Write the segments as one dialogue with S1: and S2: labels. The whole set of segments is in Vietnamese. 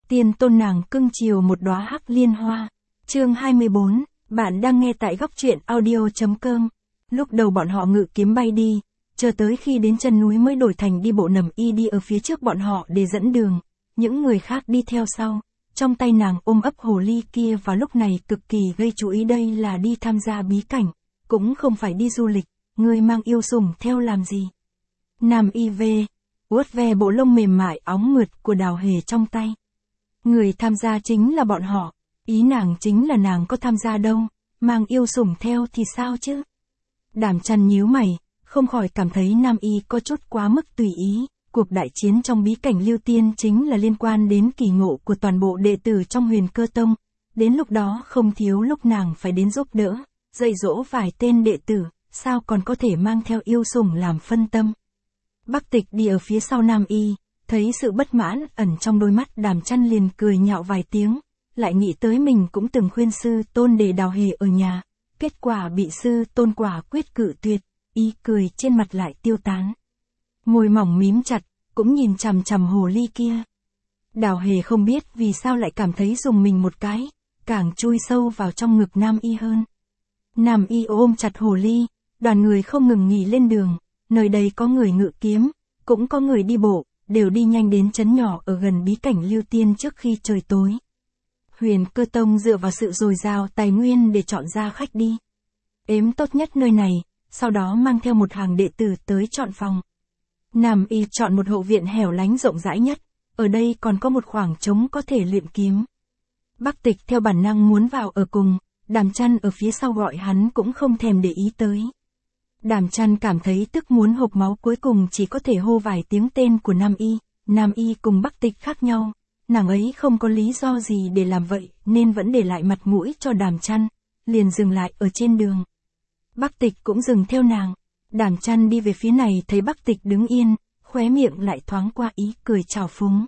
S1: tiên tôn nàng cưng chiều một đóa hắc liên hoa. Chương 24, bạn đang nghe tại góc truyện audio.com. Lúc đầu bọn họ ngự kiếm bay đi, chờ tới khi đến chân núi mới đổi thành đi bộ nằm y đi ở phía trước bọn họ để dẫn đường, những người khác đi theo sau. Trong tay nàng ôm ấp hồ ly kia vào lúc này cực kỳ gây chú ý, đây là đi tham gia bí cảnh, cũng không phải đi du lịch, người mang yêu sủng theo làm gì. Nam y vuốt ve bộ lông mềm mại óng mượt của Đào Hề trong tay. Người tham gia chính là bọn họ, ý nàng chính là nàng có tham gia đâu, mang yêu sủng theo thì sao chứ. Đàm Chăn nhíu mày, không khỏi cảm thấy Nam y có chút quá mức tùy ý. Cuộc đại chiến trong bí cảnh Lưu Tiên chính là liên quan đến kỳ ngộ của toàn bộ đệ tử trong Huyền Cơ Tông, đến lúc đó không thiếu lúc nàng phải đến giúp đỡ, dạy dỗ vài tên đệ tử, sao còn có thể mang theo yêu sủng làm phân tâm. Bắc Tịch đi ở phía sau Nam y, thấy sự bất mãn ẩn trong đôi mắt Đàm Chăn liền cười nhạo vài tiếng, lại nghĩ tới mình cũng từng khuyên sư tôn để Đào Hề ở nhà, kết quả bị sư tôn quả quyết cự tuyệt, ý cười trên mặt lại tiêu tán. Môi mỏng mím chặt, cũng nhìn chằm chằm hồ ly kia. Đào Hề không biết vì sao lại cảm thấy dùng mình một cái, càng chui sâu vào trong ngực Nam y hơn. Nam y ôm chặt hồ ly, đoàn người không ngừng nghỉ lên đường, nơi đây có người ngự kiếm, cũng có người đi bộ, đều đi nhanh đến trấn nhỏ ở gần bí cảnh Lưu Tiên trước khi trời tối. Huyền Cơ Tông dựa vào sự dồi dào tài nguyên để chọn ra khách đi. Ếm tốt nhất nơi này, sau đó mang theo một hàng đệ tử tới chọn phòng. Nam y chọn một hậu viện hẻo lánh rộng rãi nhất, ở đây còn có một khoảng trống có thể luyện kiếm. Bắc Tịch theo bản năng muốn vào ở cùng, Đàm Chăn ở phía sau gọi hắn cũng không thèm để ý tới. Đàm Chăn cảm thấy tức muốn hộc máu, cuối cùng chỉ có thể hô vài tiếng tên của Nam y. Nam y cùng Bắc Tịch khác nhau, nàng ấy không có lý do gì để làm vậy nên vẫn để lại mặt mũi cho Đàm Chăn, liền dừng lại ở trên đường. Bắc Tịch cũng dừng theo nàng. Đàm Chăn đi về phía này thấy Bắc Tịch đứng yên, khóe miệng lại thoáng qua ý cười trào phúng.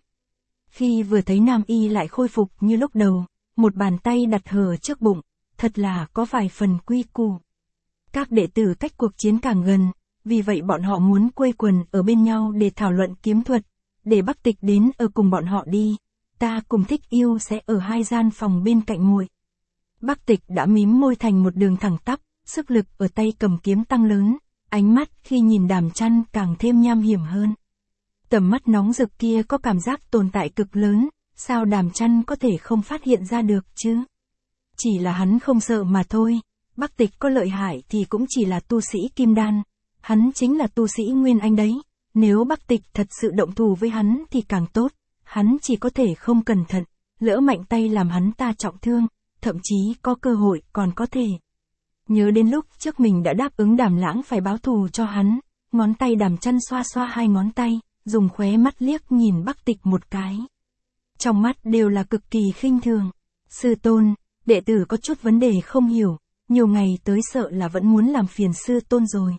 S1: Khi vừa thấy Nam y lại khôi phục như lúc đầu, một bàn tay đặt hờ trước bụng, thật là có vài phần quy củ. Các đệ tử cách cuộc chiến càng gần, vì vậy bọn họ muốn quây quần ở bên nhau để thảo luận kiếm thuật, để Bắc Tịch đến ở cùng bọn họ đi, ta cùng Thích Yêu sẽ ở hai gian phòng bên cạnh muội. Bắc Tịch đã mím môi thành một đường thẳng tắp, sức lực ở tay cầm kiếm tăng lớn. Ánh mắt khi nhìn Đàm Chăn càng thêm nham hiểm hơn. Tầm mắt nóng rực kia có cảm giác tồn tại cực lớn, sao Đàm Chăn có thể không phát hiện ra được chứ? Chỉ là hắn không sợ mà thôi, Bắc Tịch có lợi hại thì cũng chỉ là tu sĩ kim đan, hắn chính là tu sĩ Nguyên Anh đấy, nếu Bắc Tịch thật sự động thủ với hắn thì càng tốt, hắn chỉ có thể không cẩn thận, lỡ mạnh tay làm hắn ta trọng thương, thậm chí có cơ hội còn có thể. Nhớ đến lúc trước mình đã đáp ứng Đàm Lãng phải báo thù cho hắn, ngón tay Đàm Chăn xoa xoa hai ngón tay, dùng khóe mắt liếc nhìn Bắc Tịch một cái. Trong mắt đều là cực kỳ khinh thường. Sư tôn, đệ tử có chút vấn đề không hiểu, nhiều ngày tới sợ là vẫn muốn làm phiền sư tôn rồi.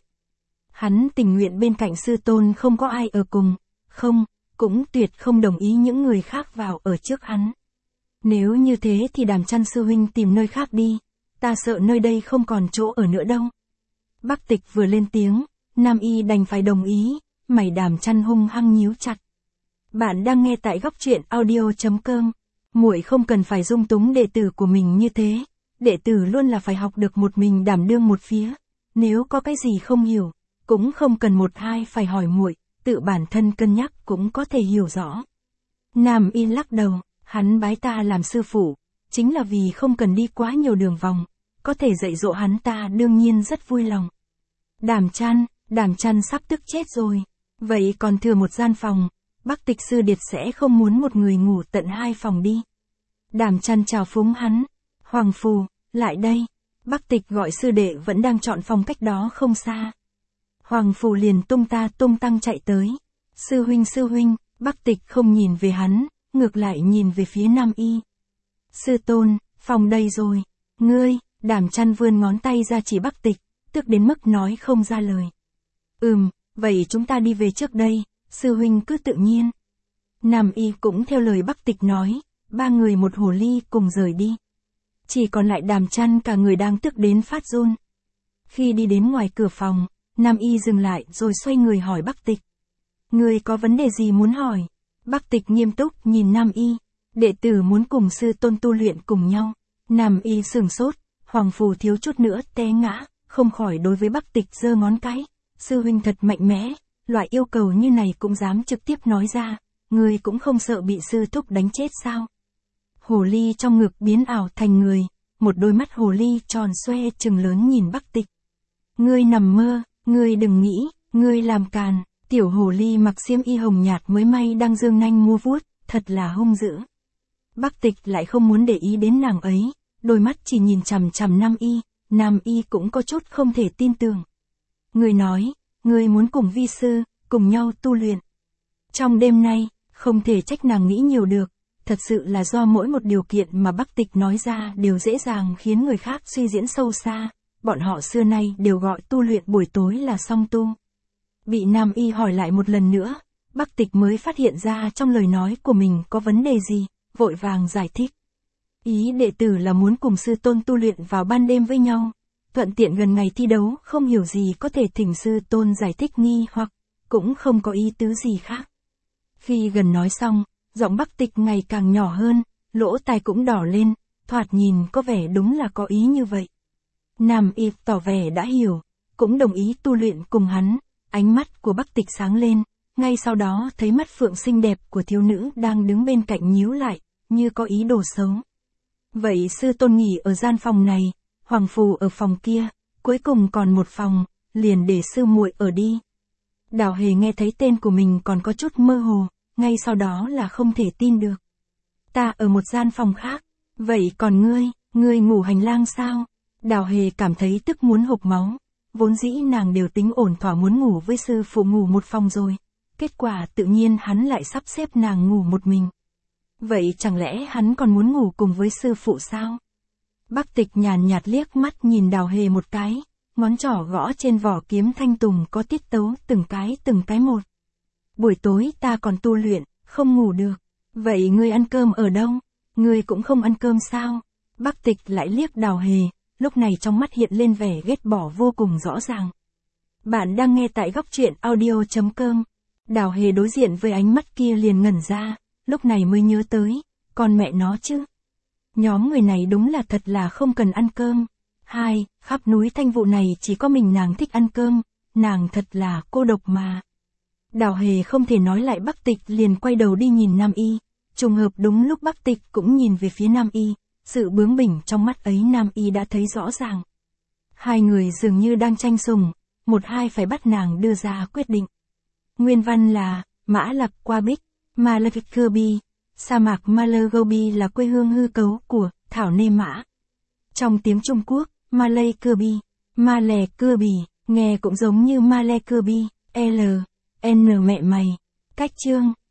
S1: Hắn tình nguyện bên cạnh sư tôn không có ai ở cùng, không, cũng tuyệt không đồng ý những người khác vào ở trước hắn. Nếu như thế thì Đàm Chăn sư huynh tìm nơi khác đi. Ta sợ nơi đây không còn chỗ ở nữa đâu. Bắc Tịch vừa lên tiếng, Nam y đành phải đồng ý, mày Đàm Chăn hung hăng nhíu chặt. Bạn đang nghe tại góc truyện audio.com. Muội không cần phải dung túng đệ tử của mình như thế, đệ tử luôn là phải học được một mình đảm đương một phía, nếu có cái gì không hiểu, cũng không cần một hai phải hỏi muội, tự bản thân cân nhắc cũng có thể hiểu rõ. Nam y lắc đầu, hắn bái ta làm sư phụ, chính là vì không cần đi quá nhiều đường vòng. Có thể dạy dỗ hắn ta đương nhiên rất vui lòng. Đàm Chăn sắp tức chết rồi. Vậy còn thừa một gian phòng, Bắc Tịch sư điệt sẽ không muốn một người ngủ tận hai phòng đi. Đàm Chăn chào phúng hắn. Hoàng Phù, lại đây. Bắc Tịch gọi sư đệ vẫn đang chọn phòng cách đó không xa. Hoàng Phù liền tung ta tung tăng chạy tới. Sư huynh, Bắc Tịch không nhìn về hắn, ngược lại nhìn về phía Nam y. Sư tôn, phòng đây rồi. Ngươi. Đàm Chăn vươn ngón tay ra chỉ Bắc Tịch, tức đến mức nói không ra lời. Vậy chúng ta đi về trước đây, sư huynh cứ tự nhiên. Nam y cũng theo lời Bắc Tịch nói, ba người một hồ ly cùng rời đi. Chỉ còn lại Đàm Chăn cả người đang tức đến phát run. Khi đi đến ngoài cửa phòng, Nam y dừng lại rồi xoay người hỏi Bắc Tịch. Ngươi có vấn đề gì muốn hỏi? Bắc Tịch nghiêm túc nhìn Nam y. Đệ tử muốn cùng sư tôn tu luyện cùng nhau. Nam y sửng sốt, Hoàng Phù thiếu chút nữa té ngã, không khỏi đối với Bắc Tịch giơ ngón cái. Sư huynh thật mạnh mẽ, loại yêu cầu như này cũng dám trực tiếp nói ra, ngươi cũng không sợ bị sư thúc đánh chết sao? Hồ ly trong ngực biến ảo thành người, một đôi mắt hồ ly tròn xoe trừng lớn nhìn Bắc Tịch. Ngươi nằm mơ, ngươi đừng nghĩ, ngươi làm càn. Tiểu hồ ly mặc xiêm y hồng nhạt mới may đang dương nanh mua vuốt, thật là hung dữ. Bắc Tịch lại không muốn để ý đến nàng ấy, đôi mắt chỉ nhìn chằm chằm Nam y cũng có chút không thể tin tưởng. Ngươi nói, ngươi muốn cùng vi sư, cùng nhau tu luyện. Trong đêm nay, không thể trách nàng nghĩ nhiều được, thật sự là do mỗi một điều kiện mà Bắc Tịch nói ra đều dễ dàng khiến người khác suy diễn sâu xa, bọn họ xưa nay đều gọi tu luyện buổi tối là song tu. Bị Nam y hỏi lại một lần nữa, Bắc Tịch mới phát hiện ra trong lời nói của mình có vấn đề gì, vội vàng giải thích. Ý đệ tử là muốn cùng sư tôn tu luyện vào ban đêm với nhau, thuận tiện gần ngày thi đấu, không hiểu gì có thể thỉnh sư tôn giải thích nghi hoặc, cũng không có ý tứ gì khác. Khi gần nói xong, giọng Bắc Tịch ngày càng nhỏ hơn, lỗ tai cũng đỏ lên, thoạt nhìn có vẻ đúng là có ý như vậy. Nam y tỏ vẻ đã hiểu, cũng đồng ý tu luyện cùng hắn, ánh mắt của Bắc Tịch sáng lên, ngay sau đó thấy mắt phượng xinh đẹp của thiếu nữ đang đứng bên cạnh nhíu lại, như có ý đồ xấu. Vậy sư tôn nghỉ ở gian phòng này, Hoàng Phù ở phòng kia, cuối cùng còn một phòng, liền để sư muội ở đi. Đào Hề nghe thấy tên của mình còn có chút mơ hồ, ngay sau đó là không thể tin được. Ta ở một gian phòng khác, vậy còn ngươi ngủ hành lang sao? Đào Hề cảm thấy tức muốn hộc máu, vốn dĩ nàng đều tính ổn thỏa muốn ngủ với sư phụ ngủ một phòng rồi, kết quả tự nhiên hắn lại sắp xếp nàng ngủ một mình. Vậy chẳng lẽ hắn còn muốn ngủ cùng với sư phụ sao? Bắc Tịch nhàn nhạt liếc mắt nhìn Đào Hề một cái, ngón trỏ gõ trên vỏ kiếm thanh tùng có tiết tấu từng cái một. Buổi tối ta còn tu luyện, không ngủ được. Vậy ngươi ăn cơm ở đâu? Ngươi cũng không ăn cơm sao? Bắc Tịch lại liếc Đào Hề, lúc này trong mắt hiện lên vẻ ghét bỏ vô cùng rõ ràng. Bạn đang nghe tại góc truyện audio.com. Đào Hề đối diện với ánh mắt kia liền ngẩn ra, lúc này mới nhớ tới, con mẹ nó chứ. Nhóm người này đúng là thật là không cần ăn cơm. Khắp núi Thanh Vụ này chỉ có mình nàng thích ăn cơm, nàng thật là cô độc mà. Đào Hề không thể nói lại Bắc Tịch liền quay đầu đi nhìn Nam y, trùng hợp đúng lúc Bắc Tịch cũng nhìn về phía Nam y, sự bướng bỉnh trong mắt ấy Nam y đã thấy rõ ràng. Hai người dường như đang tranh sủng, một hai phải bắt nàng đưa ra quyết định. Nguyên văn là, Mã Lặc qua Bích, Malagobi, sa mạc Malagobi là quê hương hư cấu của thảo nê mã. Trong tiếng Trung Quốc, Malay Kirby, Malè Kirby, nghe cũng giống như Malay Kirby, L, N mẹ mày. Cách chương